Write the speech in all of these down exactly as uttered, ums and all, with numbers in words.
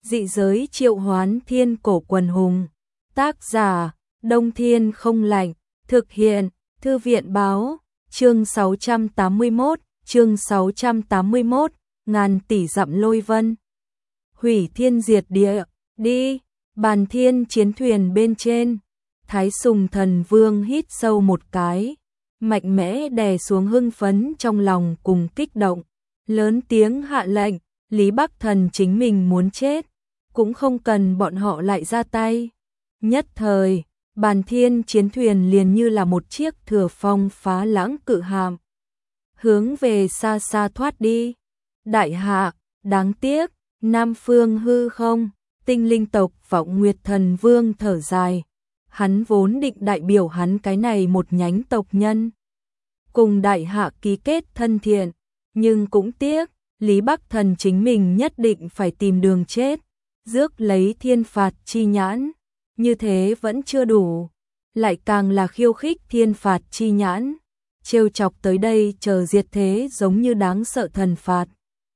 Dị giới triệu hoán thiên cổ quần hùng. Tác giả, Đông Thiên Không Lạnh. Thực hiện, Thư viện báo. Chương sáu trăm tám mươi mốt, chương sáu trăm tám mươi mốt, ngàn tỷ dặm lôi vân. Hủy thiên diệt địa, đi, bàn thiên chiến thuyền bên trên. Thái Sùng Thần Vương hít sâu một cái, mạnh mẽ đè xuống hưng phấn trong lòng cùng kích động, lớn tiếng hạ lệnh, Lý Bắc Thần chính mình muốn chết, cũng không cần bọn họ lại ra tay. Nhất thời, bàn thiên chiến thuyền liền như là một chiếc thừa phong phá lãng cự hạm, hướng về xa xa thoát đi. Đại hạ, đáng tiếc, Nam Phương hư không, tinh linh tộc Vọng Nguyệt Thần Vương thở dài. Hắn vốn định đại biểu hắn cái này một nhánh tộc nhân, cùng đại hạ ký kết thân thiện, nhưng cũng tiếc, Lý Bắc Thần chính mình nhất định phải tìm đường chết, rước lấy thiên phạt chi nhãn, như thế vẫn chưa đủ, lại càng là khiêu khích thiên phạt chi nhãn, trêu chọc tới đây chờ diệt thế giống như đáng sợ thần phạt.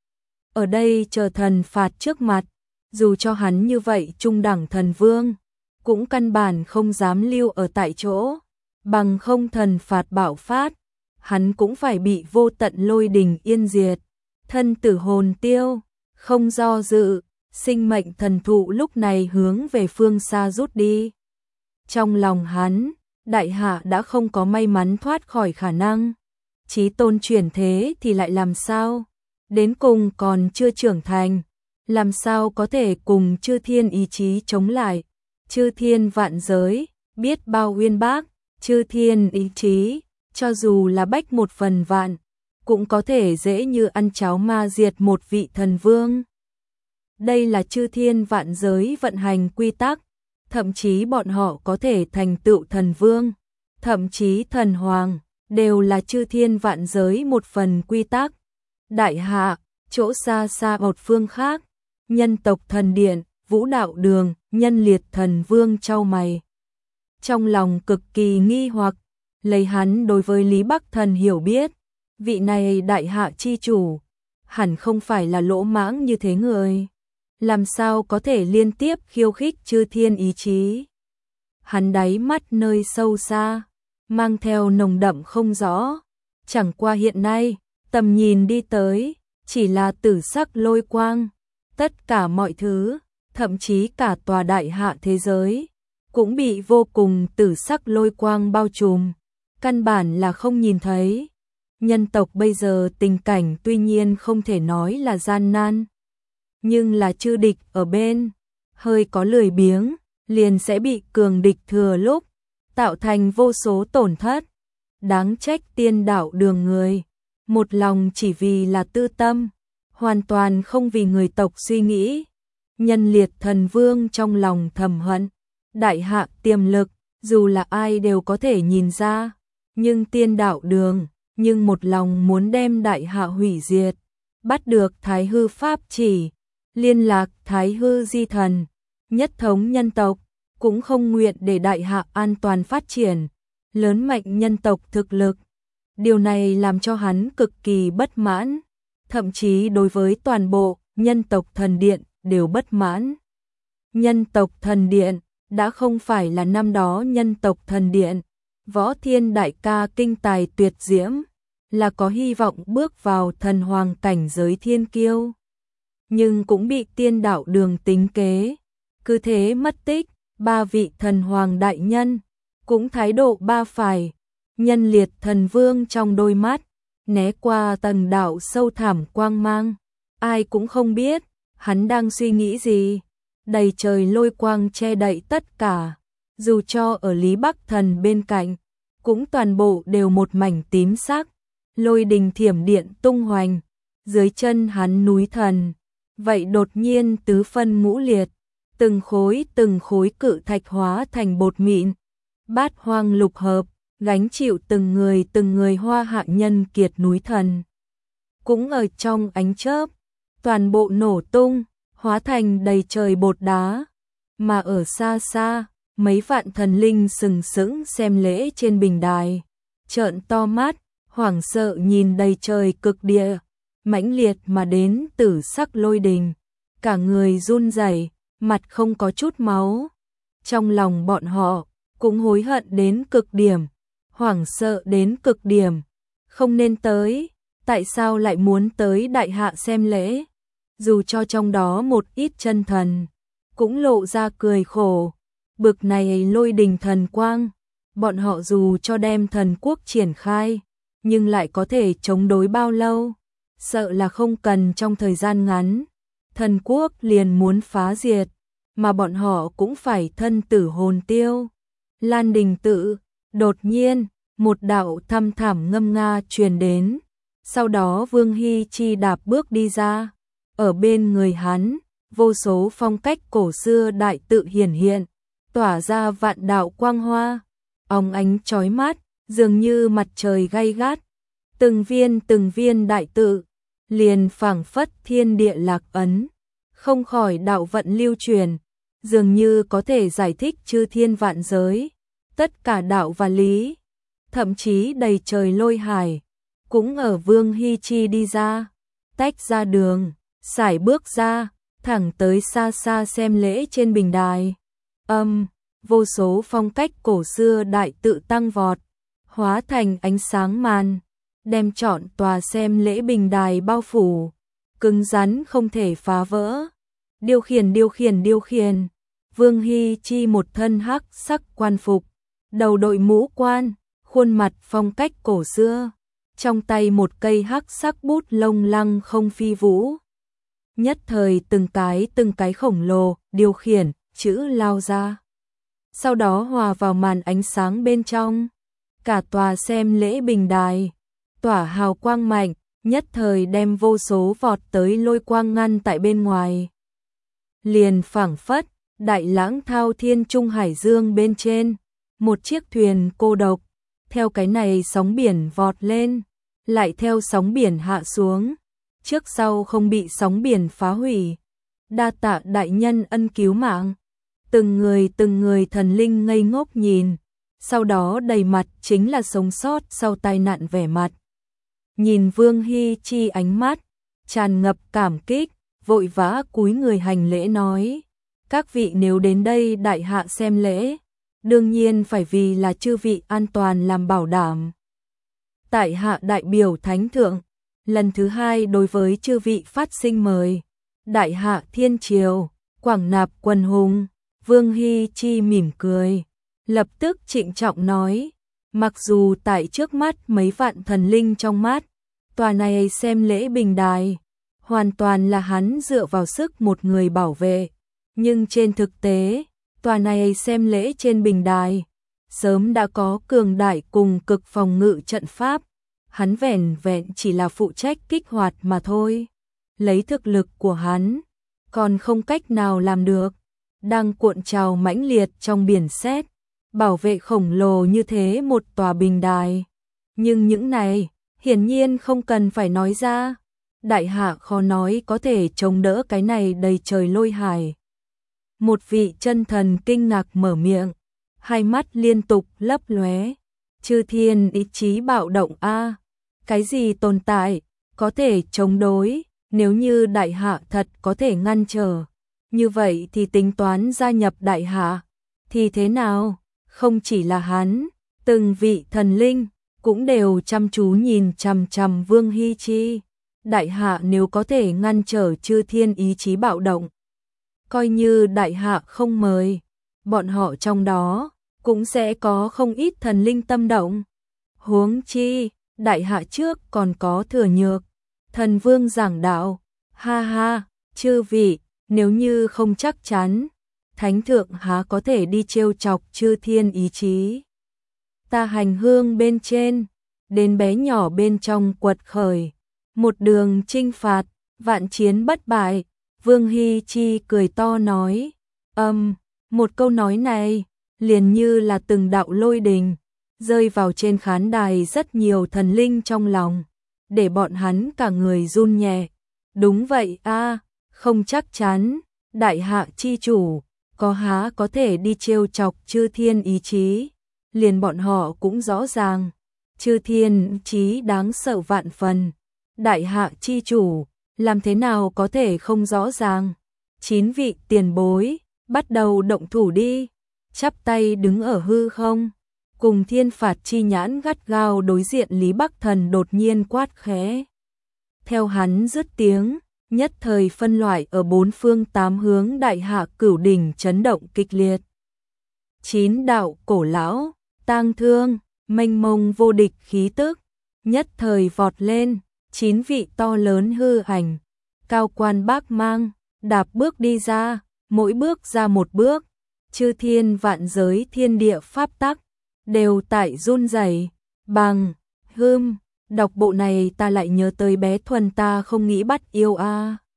Ở đây chờ thần phạt trước mặt, dù cho hắn như vậy trung đẳng thần vương, cũng căn bản không dám lưu ở tại chỗ, bằng không thần phạt bạo phát, hắn cũng phải bị vô tận lôi đình yên diệt, thân tử hồn tiêu, không do dự, sinh mệnh thần thụ lúc này hướng về phương xa rút đi. Trong lòng hắn, đại hạ đã không có may mắn thoát khỏi khả năng, chí tôn chuyển thế thì lại làm sao, đến cùng còn chưa trưởng thành, làm sao có thể cùng chư thiên ý chí chống lại. Chư thiên vạn giới, biết bao uyên bác, chư thiên ý chí, cho dù là bách một phần vạn, cũng có thể dễ như ăn cháo ma diệt một vị thần vương. Đây là chư thiên vạn giới vận hành quy tắc, thậm chí bọn họ có thể thành tựu thần vương, thậm chí thần hoàng, đều là chư thiên vạn giới một phần quy tắc. Đại hạ, chỗ xa xa một phương khác, nhân tộc thần điện, Vũ Đạo Đường, Nhân Liệt Thần Vương chau mày. Trong lòng cực kỳ nghi hoặc, lấy hắn đối với Lý Bắc Thần hiểu biết, vị này đại hạ chi chủ, hẳn không phải là lỗ mãng như thế người. Làm sao có thể liên tiếp khiêu khích chư thiên ý chí? Hắn đáy mắt nơi sâu xa, mang theo nồng đậm không rõ. Chẳng qua hiện nay, tầm nhìn đi tới, chỉ là tử sắc lôi quang. Tất cả mọi thứ, thậm chí cả tòa đại hạ thế giới, cũng bị vô cùng tử sắc lôi quang bao trùm, căn bản là không nhìn thấy. Nhân tộc bây giờ tình cảnh tuy nhiên không thể nói là gian nan, nhưng là chư địch ở bên, hơi có lười biếng, liền sẽ bị cường địch thừa lúc, tạo thành vô số tổn thất. Đáng trách tiên đạo đường người, một lòng chỉ vì là tư tâm, hoàn toàn không vì người tộc suy nghĩ. Nhân Liệt Thần Vương trong lòng thầm hận, đại hạ tiềm lực, dù là ai đều có thể nhìn ra, nhưng tiên đạo đường, nhưng một lòng muốn đem đại hạ hủy diệt, bắt được Thái Hư Pháp chỉ, liên lạc Thái Hư Di Thần, nhất thống nhân tộc, cũng không nguyện để đại hạ an toàn phát triển, lớn mạnh nhân tộc thực lực. Điều này làm cho hắn cực kỳ bất mãn, thậm chí đối với toàn bộ nhân tộc thần điện đều bất mãn. Nhân tộc thần điện đã không phải là năm đó nhân tộc thần điện, Võ Thiên đại ca kinh tài tuyệt diễm, là có hy vọng bước vào thần hoàng cảnh giới thiên kiêu. Nhưng cũng bị tiên đạo đường tính kế, cứ thế mất tích, ba vị thần hoàng đại nhân, cũng thái độ ba phải. Nhân Liệt Thần Vương trong đôi mắt, né qua tầng đạo sâu thẳm quang mang, ai cũng không biết, hắn đang suy nghĩ gì. Đầy trời lôi quang che đậy tất cả, dù cho ở Lý Bắc Thần bên cạnh, cũng toàn bộ đều một mảnh tím sắc, lôi đình thiểm điện tung hoành, dưới chân hắn núi thần, vậy đột nhiên tứ phân ngũ liệt, từng khối từng khối cự thạch hóa thành bột mịn, bát hoang lục hợp, gánh chịu từng người từng người hoa hạ nhân kiệt núi thần. Cũng ở trong ánh chớp, toàn bộ nổ tung, hóa thành đầy trời bột đá, mà ở xa xa, mấy vạn thần linh sừng sững xem lễ trên bình đài, trợn to mắt, hoảng sợ nhìn đầy trời cực địa, mãnh liệt mà đến tử sắc lôi đình, cả người run rẩy, mặt không có chút máu. Trong lòng bọn họ cũng hối hận đến cực điểm, hoảng sợ đến cực điểm, không nên tới, tại sao lại muốn tới đại hạ xem lễ? Dù cho trong đó một ít chân thần cũng lộ ra cười khổ, bực này lôi đình thần quang, bọn họ dù cho đem thần quốc triển khai, nhưng lại có thể chống đối bao lâu? Sợ là không cần trong thời gian ngắn, thần quốc liền muốn phá diệt, mà bọn họ cũng phải thân tử hồn tiêu. Lan Đình Tự, đột nhiên, một đạo thăm thẳm ngâm nga truyền đến, sau đó Vương Hy Chi đạp bước đi ra, ở bên người hắn, vô số phong cách cổ xưa đại tự hiển hiện, tỏa ra vạn đạo quang hoa, óng ánh chói mắt, dường như mặt trời gay gắt, từng viên từng viên đại tự, liền phảng phất thiên địa lạc ấn, không khỏi đạo vận lưu truyền, dường như có thể giải thích chư thiên vạn giới, tất cả đạo và lý, thậm chí đầy trời lôi hải, cũng ở Vương Hy Chi đi ra, tách ra đường, sải bước ra, thẳng tới xa xa xem lễ trên bình đài. Âm, vô số phong cách cổ xưa đại tự tăng vọt, hóa thành ánh sáng màn, đem trọn tòa xem lễ bình đài bao phủ, cứng rắn không thể phá vỡ. Điều khiển điều khiển điều khiển, Vương Hy Chi một thân hắc sắc quan phục, đầu đội mũ quan, khuôn mặt phong cách cổ xưa, trong tay một cây hắc sắc bút lông lăng không phi vũ. Nhất thời từng cái từng cái khổng lồ, điều khiển, chữ lao ra. Sau đó hòa vào màn ánh sáng bên trong, cả tòa xem lễ bình đài, tỏa hào quang mạnh, nhất thời đem vô số vọt tới lôi quang ngăn tại bên ngoài. Liền phảng phất, đại lãng thao thiên trung hải dương bên trên, một chiếc thuyền cô độc, theo cái này sóng biển vọt lên, lại theo sóng biển hạ xuống, trước sau không bị sóng biển phá hủy. Đa tạ đại nhân ân cứu mạng. Từng người từng người thần linh ngây ngốc nhìn, sau đó đầy mặt chính là sống sót sau tai nạn vẻ mặt. Nhìn Vương Hy Chi ánh mắt tràn ngập cảm kích, vội vã cúi người hành lễ nói: các vị nếu đến đây đại hạ xem lễ, đương nhiên phải vì là chư vị an toàn làm bảo đảm. Tại hạ đại biểu thánh thượng, lần thứ hai đối với chư vị phát sinh mời. Đại hạ thiên triều, quảng nạp quần hùng. Vương Hy Chi mỉm cười, lập tức trịnh trọng nói, mặc dù tại trước mắt mấy vạn thần linh trong mắt, tòa này xem lễ bình đài, hoàn toàn là hắn dựa vào sức một người bảo vệ, nhưng trên thực tế, tòa này xem lễ trên bình đài, sớm đã có cường đại cùng cực phòng ngự trận pháp, hắn vẻn vẹn chỉ là phụ trách kích hoạt mà thôi. Lấy thực lực của hắn, còn không cách nào làm được, đang cuộn trào mãnh liệt trong biển sét, bảo vệ khổng lồ như thế một tòa bình đài. Nhưng những này, hiển nhiên không cần phải nói ra, đại hạ khó nói có thể chống đỡ cái này đầy trời lôi hải. Một vị chân thần kinh ngạc mở miệng, hai mắt liên tục lấp lóe, chư thiên ý chí bạo động a, cái gì tồn tại có thể chống đối? Nếu như đại hạ thật có thể ngăn trở, như vậy thì tính toán gia nhập đại hạ, thì thế nào? Không chỉ là hắn, từng vị thần linh cũng đều chăm chú nhìn chằm chằm Vương Hy Chi. Đại hạ nếu có thể ngăn trở chư thiên ý chí bạo động, coi như đại hạ không mời, bọn họ trong đó cũng sẽ có không ít thần linh tâm động. Huống chi, đại hạ trước còn có Thừa Nhược Thần Vương giảng đạo, ha ha, chư vị, nếu như không chắc chắn, thánh thượng há có thể đi trêu chọc chư thiên ý chí. Ta hành hương bên trên, đến bé nhỏ bên trong quật khởi, một đường chinh phạt, vạn chiến bất bại. Vương Hy Chi cười to nói, âm, một câu nói này, liền như là từng đạo lôi đình, rơi vào trên khán đài rất nhiều thần linh trong lòng, để bọn hắn cả người run nhẹ. Đúng vậy a, không chắc chắn, đại hạ chi chủ, có há có thể đi trêu chọc chư thiên ý chí, liền bọn họ cũng rõ ràng, chư thiên ý chí đáng sợ vạn phần, đại hạ chi chủ, làm thế nào có thể không rõ ràng. chín vị tiền bối, bắt đầu động thủ đi, chắp tay đứng ở hư không, cùng thiên phạt chi nhãn gắt gao đối diện Lý Bắc Thần đột nhiên quát khẽ. Theo hắn dứt tiếng, nhất thời phân loại ở bốn phương tám hướng đại hạ cửu đỉnh chấn động kịch liệt. Chín đạo cổ lão, tang thương, mênh mông vô địch khí tức, nhất thời vọt lên, chín vị to lớn hư ảnh, cao quan bác mang, đạp bước đi ra, mỗi bước ra một bước, chư thiên vạn giới thiên địa pháp tắc, đều tại run rẩy. Bằng, hưm, đọc bộ này ta lại nhớ tới bé Thuần ta không nghĩ bắt yêu a.